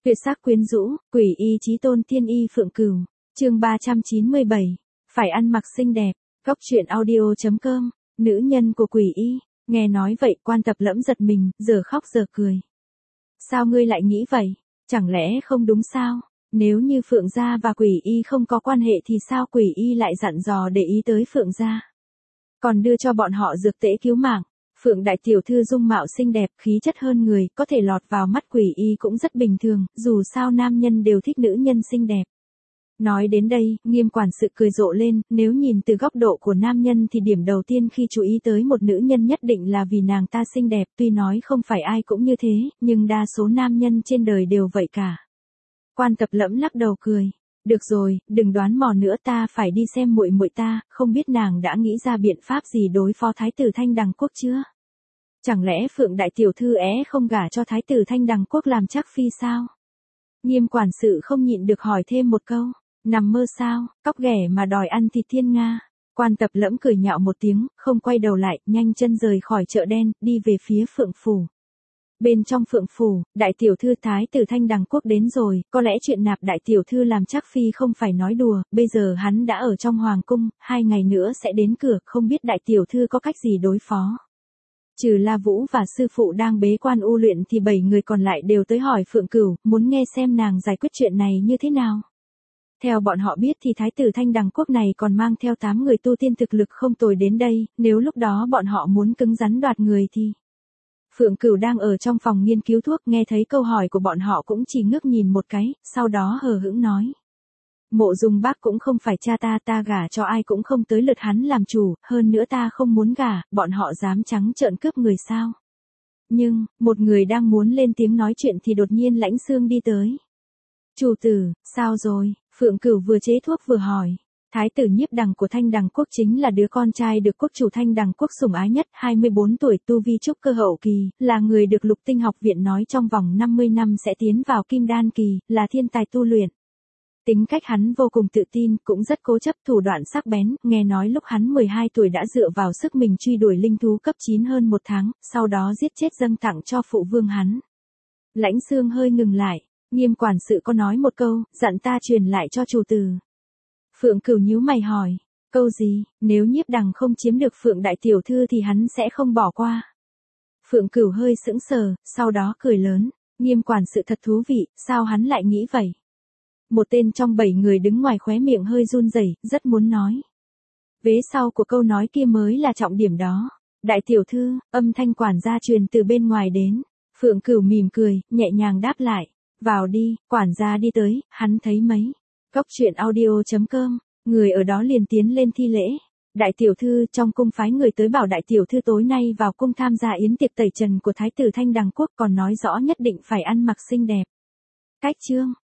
Tuyệt sắc quyến rũ, quỷ y chí tôn tiên y Phượng Cửu. Chương 397. Phải ăn mặc xinh đẹp. Góc truyện audio.com. Nữ nhân của quỷ y. Nghe nói vậy, Quan Tập Lẫm giật mình, giờ khóc giờ cười. Sao ngươi lại nghĩ vậy? Chẳng lẽ không đúng sao? Nếu như Phượng gia và quỷ y không có quan hệ thì sao quỷ y lại dặn dò để ý tới Phượng gia? Còn đưa cho bọn họ dược tễ cứu mạng. Phượng đại tiểu thư dung mạo xinh đẹp, khí chất hơn người, có thể lọt vào mắt quỷ y cũng rất bình thường, dù sao nam nhân đều thích nữ nhân xinh đẹp. Nói đến đây, Nghiêm quản sự cười rộ lên, nếu nhìn từ góc độ của nam nhân thì điểm đầu tiên khi chú ý tới một nữ nhân nhất định là vì nàng ta xinh đẹp, tuy nói không phải ai cũng như thế, nhưng đa số nam nhân trên đời đều vậy cả. Quan Tập Lẫm lắc đầu cười. Được rồi, đừng đoán mò nữa, ta phải đi xem muội muội ta, không biết nàng đã nghĩ ra biện pháp gì đối phó thái tử Thanh Đằng Quốc chưa? Chẳng lẽ Phượng đại tiểu thư không gả cho thái tử Thanh Đằng Quốc làm trác phi sao? Nghiêm quản sự không nhịn được hỏi thêm một câu. Nằm mơ sao, cóc ghẻ mà đòi ăn thịt thiên nga. Quan Tập Lẫm cười nhạo một tiếng, không quay đầu lại, nhanh chân rời khỏi chợ đen, đi về phía Phượng phủ. Bên trong Phượng phủ, đại tiểu thư thái tử Thanh Đằng Quốc đến rồi, có lẽ chuyện nạp đại tiểu thư làm trác phi không phải nói đùa, bây giờ hắn đã ở trong hoàng cung, 2 ngày nữa sẽ đến cửa, không biết đại tiểu thư có cách gì đối phó. Trừ La Vũ và sư phụ đang bế quan u luyện thì 7 người còn lại đều tới hỏi Phượng Cửu, muốn nghe xem nàng giải quyết chuyện này như thế nào. Theo bọn họ biết thì thái tử Thanh Đằng Quốc này còn mang theo 8 người tu tiên thực lực không tồi đến đây, nếu lúc đó bọn họ muốn cứng rắn đoạt người thì... Phượng Cửu đang ở trong phòng nghiên cứu thuốc, nghe thấy câu hỏi của bọn họ cũng chỉ ngước nhìn một cái, sau đó hờ hững nói. Mộ Dung Bác cũng không phải cha ta gả cho ai cũng không tới lượt hắn làm chủ, hơn nữa ta không muốn gả, bọn họ dám trắng trợn cướp người sao. Nhưng, một người đang muốn lên tiếng nói chuyện thì đột nhiên Lãnh Xương đi tới. Chủ tử, sao rồi? Phượng Cửu vừa chế thuốc vừa hỏi. Thái tử Nhiếp Đằng của Thanh Đằng Quốc chính là đứa con trai được quốc chủ Thanh Đằng Quốc sủng ái nhất, 24 tuổi, tu vi trúc cơ hậu kỳ, là người được Lục Tinh học viện nói trong vòng 50 năm sẽ tiến vào Kim Đan kỳ, là thiên tài tu luyện. Tính cách hắn vô cùng tự tin, cũng rất cố chấp, thủ đoạn sắc bén, nghe nói lúc hắn 12 tuổi đã dựa vào sức mình truy đuổi linh thú cấp 9 hơn 1 tháng, sau đó giết chết dâng tặng cho phụ vương hắn. Lãnh Xương hơi ngừng lại, Nghiêm quản sự có nói một câu, dặn ta truyền lại cho chủ tử. Phượng Cửu nhíu mày hỏi, câu gì? Nếu Nhiếp Đằng không chiếm được Phượng đại tiểu thư thì hắn sẽ không bỏ qua. Phượng Cửu hơi sững sờ, sau đó cười lớn, Nghiêm quản sự thật thú vị, sao hắn lại nghĩ vậy? Một tên trong 7 người đứng ngoài khóe miệng hơi run rẩy, rất muốn nói. Vế sau của câu nói kia mới là trọng điểm đó. Đại tiểu thư, âm thanh quản gia truyền từ bên ngoài đến. Phượng Cửu mỉm cười, nhẹ nhàng đáp lại. Vào đi, quản gia đi tới, hắn thấy mấy. Góc truyện audio.com, người ở đó liền tiến lên thi lễ. Đại tiểu thư, trong cung phái người tới bảo đại tiểu thư tối nay vào cung tham gia yến tiệc tẩy trần của thái tử Thanh Đằng Quốc, còn nói rõ nhất định phải ăn mặc xinh đẹp. Cách chương.